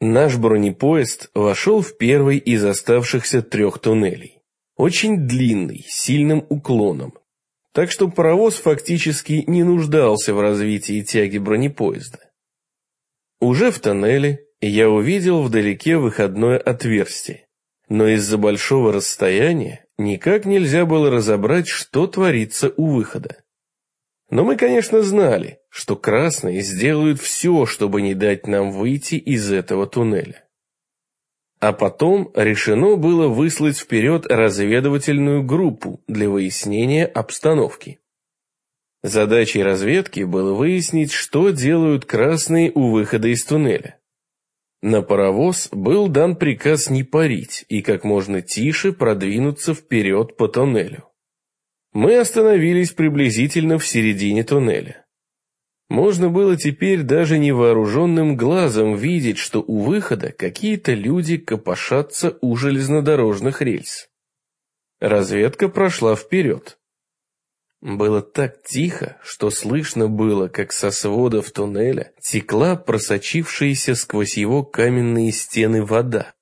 Наш бронепоезд вошел в первый из оставшихся 3 туннелей. Очень длинный, с сильным уклоном. Так что паровоз фактически не нуждался в развитии тяги бронепоезда. Уже в тоннеле я увидел вдалеке выходное отверстие, но из-за большого расстояния никак нельзя было разобрать, что творится у выхода. Но мы, конечно, знали, что красные сделают все, чтобы не дать нам выйти из этого туннеля. А потом решено было выслать вперед разведывательную группу для выяснения обстановки. Задачей разведки было выяснить, что делают красные у выхода из туннеля. На паровоз был дан приказ не парить и как можно тише продвинуться вперед по туннелю. Мы остановились приблизительно в середине туннеля. Можно было теперь даже невооруженным глазом видеть, что у выхода какие-то люди копошатся у железнодорожных рельс. Разведка прошла вперед. Было так тихо, что слышно было, как со сводов туннеля текла просочившаяся сквозь его каменные стены вода.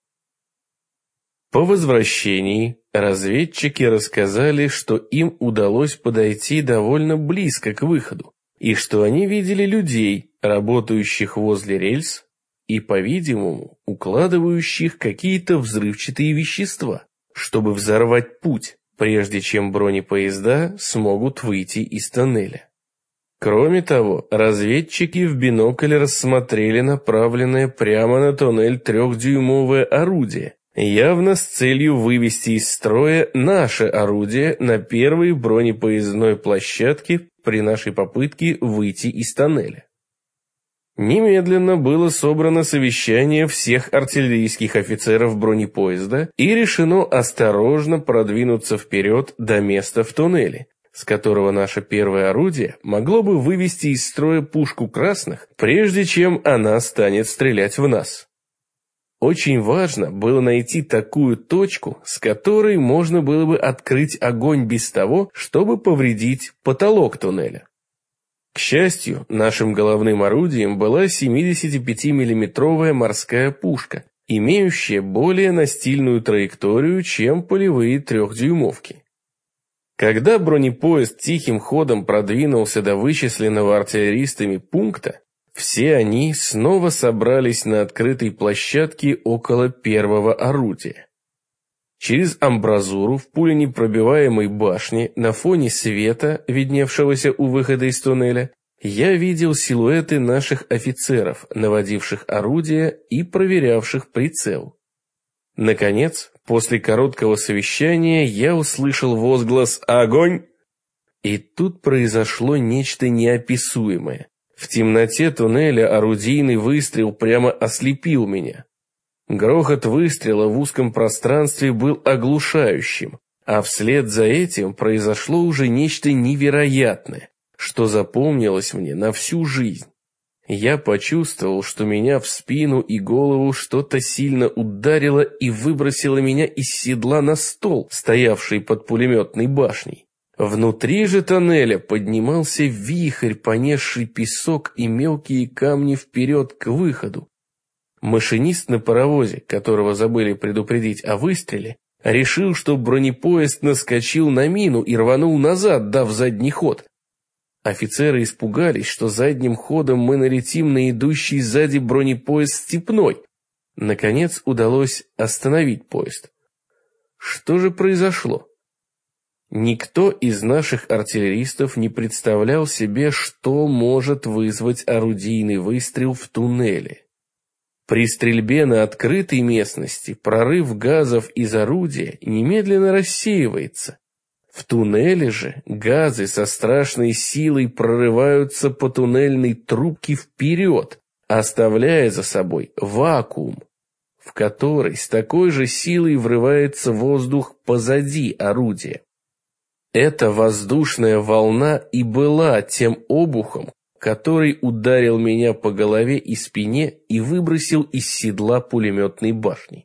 По возвращении разведчики рассказали, что им удалось подойти довольно близко к выходу, и что они видели людей, работающих возле рельс, и, по-видимому, укладывающих какие-то взрывчатые вещества, чтобы взорвать путь, прежде чем бронепоезда смогут выйти из тоннеля. Кроме того, разведчики в бинокль рассмотрели направленное прямо на туннель 3-дюймовое орудие, явно с целью вывести из строя наше орудие на первой бронепоездной площадке при нашей попытке выйти из тоннеля. Немедленно было собрано совещание всех артиллерийских офицеров бронепоезда и решено осторожно продвинуться вперед до места в туннеле, с которого наше первое орудие могло бы вывести из строя пушку красных, прежде чем она станет стрелять в нас. Очень важно было найти такую точку, с которой можно было бы открыть огонь без того, чтобы повредить потолок туннеля. К счастью, нашим головным орудием была 75-миллиметровая морская пушка, имеющая более настильную траекторию, чем полевые 3-дюймовки. Когда бронепоезд тихим ходом продвинулся до вычисленного артиллеристами пункта, все они снова собрались на открытой площадке около первого орудия. Через амбразуру в пуленепробиваемой башне на фоне света, видневшегося у выхода из туннеля, я видел силуэты наших офицеров, наводивших орудия и проверявших прицел. Наконец, после короткого совещания я услышал возглас «Огонь!». И тут произошло нечто неописуемое. В темноте туннеля орудийный выстрел прямо ослепил меня. Грохот выстрела в узком пространстве был оглушающим, а вслед за этим произошло уже нечто невероятное, что запомнилось мне на всю жизнь. Я почувствовал, что меня в спину и голову что-то сильно ударило и выбросило меня из седла на стол, стоявший под пулеметной башней. Внутри же тоннеля поднимался вихрь, понесший песок и мелкие камни вперед к выходу. Машинист на паровозе, которого забыли предупредить о выстреле, решил, что бронепоезд наскочил на мину и рванул назад, дав задний ход. Офицеры испугались, что задним ходом мы налетим на идущий сзади бронепоезд степной. Наконец удалось остановить поезд. Что же произошло? Никто из наших артиллеристов не представлял себе, что может вызвать орудийный выстрел в туннеле. При стрельбе на открытой местности прорыв газов из орудия немедленно рассеивается. В туннеле же газы со страшной силой прорываются по туннельной трубке вперед, оставляя за собой вакуум, в который с такой же силой врывается воздух позади орудия. Эта воздушная волна и была тем обухом, который ударил меня по голове и спине и выбросил из седла пулеметной башни.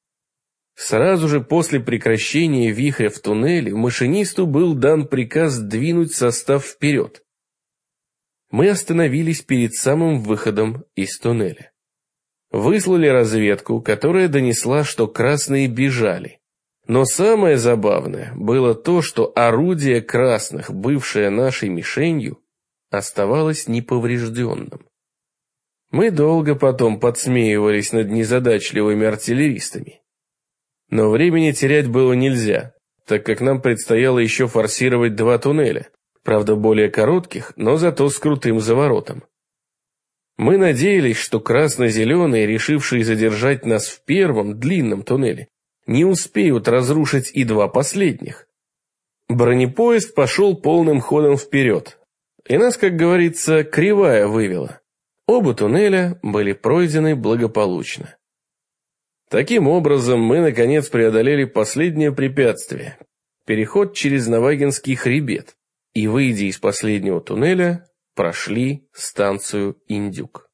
Сразу же после прекращения вихря в туннеле машинисту был дан приказ двинуть состав вперед. Мы остановились перед самым выходом из туннеля. Выслали разведку, которая донесла, что красные бежали. Но самое забавное было то, что орудие красных, бывшее нашей мишенью, оставалось неповрежденным. Мы долго потом подсмеивались над незадачливыми артиллеристами. Но времени терять было нельзя, так как нам предстояло еще форсировать 2 туннеля, правда более коротких, но зато с крутым заворотом. Мы надеялись, что красно-зеленые, решившие задержать нас в первом, длинном туннеле, не успеют разрушить и 2 последних. Бронепоезд пошел полным ходом вперед, и нас, как говорится, кривая вывела. Оба туннеля были пройдены благополучно. Таким образом, мы, наконец, преодолели последнее препятствие – переход через Навагинский хребет, и, выйдя из последнего туннеля, прошли станцию Индюк.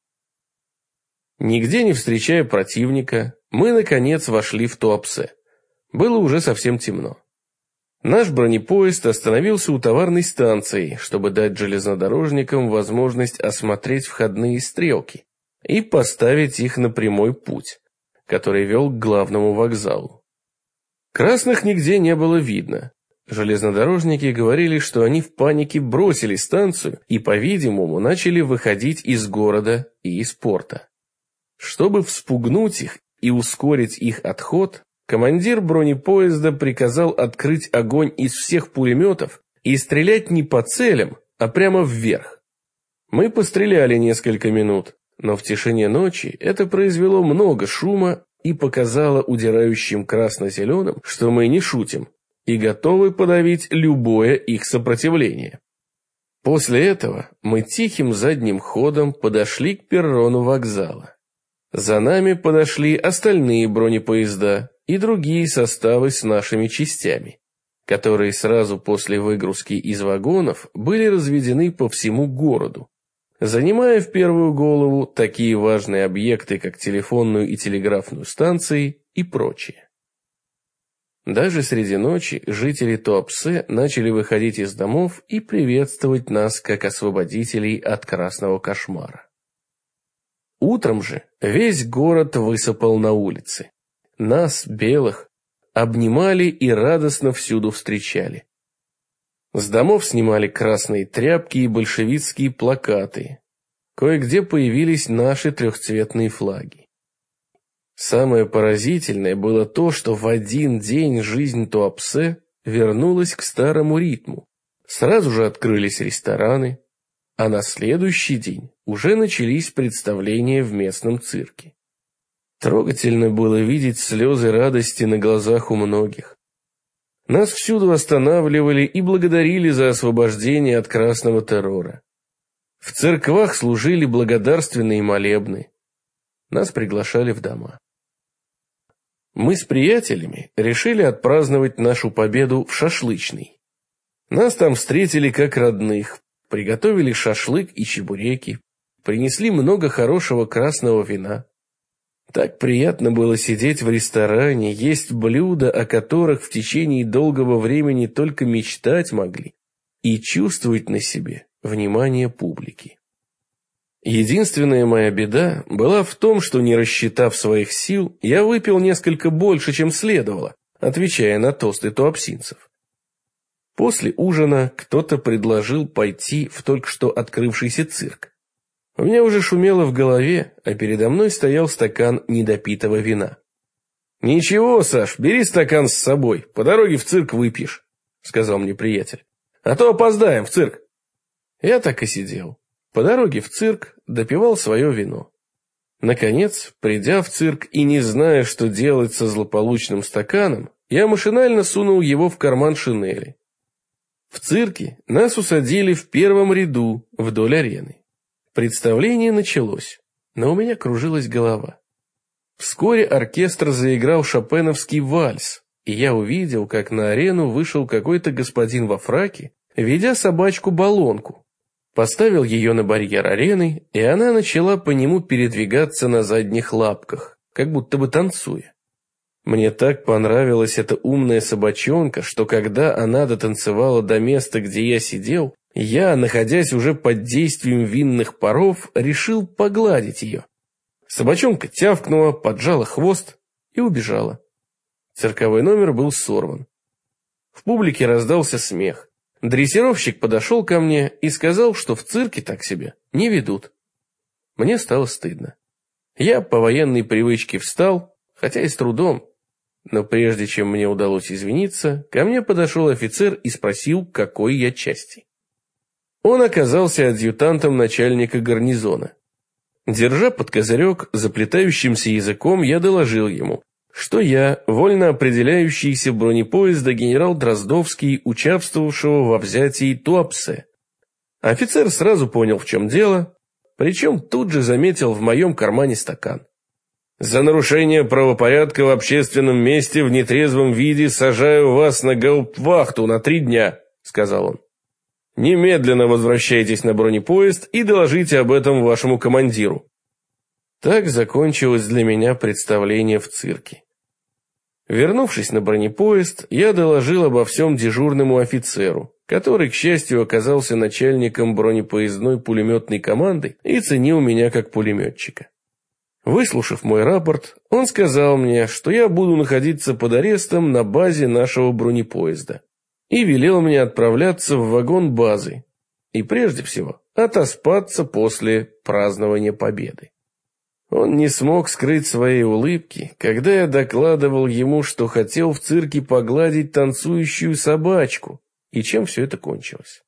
Нигде не встречая противника, мы, наконец, вошли в Туапсе. Было уже совсем темно. Наш бронепоезд остановился у товарной станции, чтобы дать железнодорожникам возможность осмотреть входные стрелки и поставить их на прямой путь, который вел к главному вокзалу. Красных нигде не было видно. Железнодорожники говорили, что они в панике бросили станцию и, по-видимому, начали выходить из города и из порта. Чтобы вспугнуть их и ускорить их отход, командир бронепоезда приказал открыть огонь из всех пулеметов и стрелять не по целям, а прямо вверх. Мы постреляли несколько минут, но в тишине ночи это произвело много шума и показало удирающим красно-зеленым, что мы не шутим и готовы подавить любое их сопротивление. После этого мы тихим задним ходом подошли к перрону вокзала. За нами подошли остальные бронепоезда и другие составы с нашими частями, которые сразу после выгрузки из вагонов были разведены по всему городу, занимая в первую голову такие важные объекты, как телефонную и телеграфную станции и прочее. Даже среди ночи жители Туапсе начали выходить из домов и приветствовать нас как освободителей от красного кошмара. Утром же весь город высыпал на улицы. Нас, белых, обнимали и радостно всюду встречали. С домов снимали красные тряпки и большевистские плакаты. Кое-где появились наши трехцветные флаги. Самое поразительное было то, что в один день жизнь Туапсе вернулась к старому ритму. Сразу же открылись рестораны, а на следующий день уже начались представления в местном цирке. Трогательно было видеть слезы радости на глазах у многих. Нас всюду останавливали и благодарили за освобождение от красного террора. В церквах служили благодарственные молебны. Нас приглашали в дома. Мы с приятелями решили отпраздновать нашу победу в шашлычной. Нас там встретили как родных, приготовили шашлык и чебуреки, принесли много хорошего красного вина. Так приятно было сидеть в ресторане, есть блюда, о которых в течение долгого времени только мечтать могли, и чувствовать на себе внимание публики. Единственная моя беда была в том, что, не рассчитав своих сил, я выпил несколько больше, чем следовало, отвечая на тосты туапсинцев. После ужина кто-то предложил пойти в только что открывшийся цирк. У меня уже шумело в голове, а передо мной стоял стакан недопитого вина. «Ничего, Саш, бери стакан с собой, по дороге в цирк выпьешь», — сказал мне приятель. «А то опоздаем в цирк». Я так и сидел. По дороге в цирк допивал свое вино. Наконец, придя в цирк и не зная, что делать со злополучным стаканом, я машинально сунул его в карман шинели. В цирке нас усадили в первом ряду вдоль арены. Представление началось, но у меня кружилась голова. Вскоре оркестр заиграл шопеновский вальс, и я увидел, как на арену вышел какой-то господин во фраке, ведя собачку-баллонку. Поставил ее на барьер арены, и она начала по нему передвигаться на задних лапках, как будто бы танцуя. Мне так понравилась эта умная собачонка, что когда она дотанцевала до места, где я сидел, я, находясь уже под действием винных паров, решил погладить ее. Собачонка тявкнула, поджала хвост и убежала. Цирковой номер был сорван. В публике раздался смех. Дрессировщик подошел ко мне и сказал, что в цирке так себя не ведут. Мне стало стыдно. Я по военной привычке встал, хотя и с трудом. Но прежде чем мне удалось извиниться, ко мне подошел офицер и спросил, какой я части. Он оказался адъютантом начальника гарнизона. Держа под козырек заплетающимся языком, я доложил ему, что я вольно определяющийся бронепоезда генерал Дроздовский, участвовавшего во взятии Туапсе. Офицер сразу понял, в чем дело, причем тут же заметил в моем кармане стакан. «За нарушение правопорядка в общественном месте в нетрезвом виде сажаю вас на гауптвахту на 3 дня», — сказал он. «Немедленно возвращайтесь на бронепоезд и доложите об этом вашему командиру». Так закончилось для меня представление в цирке. Вернувшись на бронепоезд, я доложил обо всем дежурному офицеру, который, к счастью, оказался начальником бронепоездной пулеметной команды и ценил меня как пулеметчика. Выслушав мой рапорт, он сказал мне, что я буду находиться под арестом на базе нашего бронепоезда, и велел мне отправляться в вагон базы и, прежде всего, отоспаться после празднования победы. Он не смог скрыть своей улыбки, когда я докладывал ему, что хотел в цирке погладить танцующую собачку, и чем все это кончилось.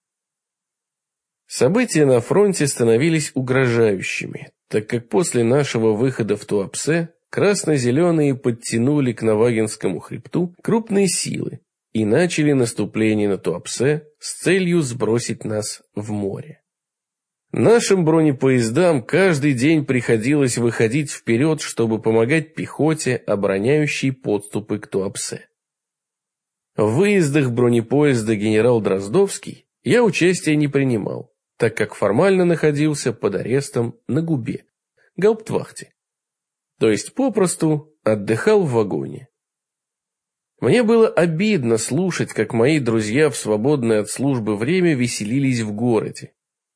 События на фронте становились угрожающими, так как после нашего выхода в Туапсе красно-зеленые подтянули к Навагинскому хребту крупные силы и начали наступление на Туапсе с целью сбросить нас в море. Нашим бронепоездам каждый день приходилось выходить вперед, чтобы помогать пехоте, обороняющей подступы к Туапсе. В выездах бронепоезда генерал Дроздовский я участия не принимал, так как формально находился под арестом на Губе, гауптвахте. То есть попросту отдыхал в вагоне. Мне было обидно слушать, как мои друзья в свободное от службы время веселились в городе.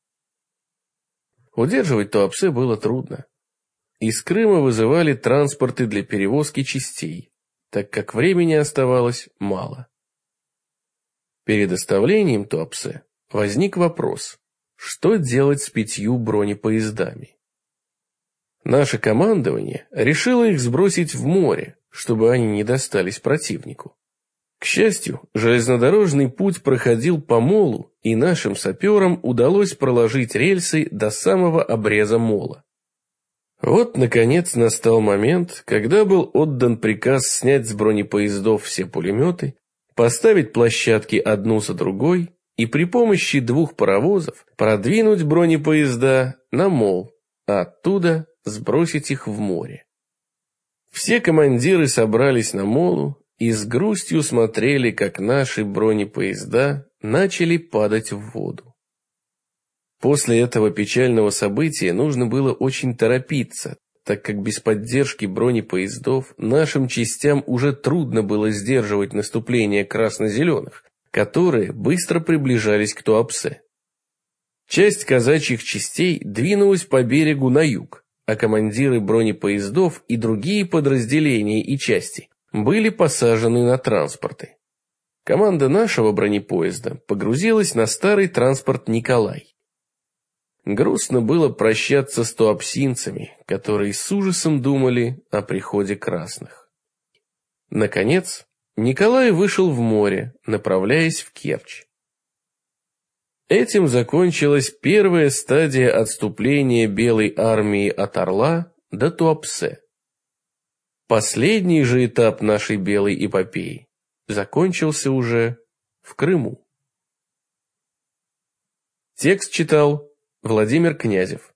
Удерживать Туапсе было трудно. Из Крыма вызывали транспорты для перевозки частей, так как времени оставалось мало. Перед оставлением Туапсе возник вопрос, что делать с 5 бронепоездами. Наше командование решило их сбросить в море, чтобы они не достались противнику. К счастью, железнодорожный путь проходил по молу, и нашим саперам удалось проложить рельсы до самого обреза мола. Вот, наконец, настал момент, когда был отдан приказ снять с бронепоездов все пулеметы, поставить площадки одну за другой и при помощи 2 паровозов продвинуть бронепоезда на мол, а оттуда сбросить их в море. Все командиры собрались на молу и с грустью смотрели, как наши бронепоезда начали падать в воду. После этого печального события нужно было очень торопиться, так как без поддержки бронепоездов нашим частям уже трудно было сдерживать наступление красно-зеленых, которые быстро приближались к Туапсе. Часть казачьих частей двинулась по берегу на юг, а командиры бронепоездов и другие подразделения и части были посажены на транспорты. Команда нашего бронепоезда погрузилась на старый транспорт «Николай». Грустно было прощаться с туапсинцами, которые с ужасом думали о приходе красных. Наконец, Николай вышел в море, направляясь в Керчь. Этим закончилась первая стадия отступления Белой армии от Орла до Туапсе. Последний же этап нашей белой эпопеи закончился уже в Крыму. Текст читал Владимир Князев.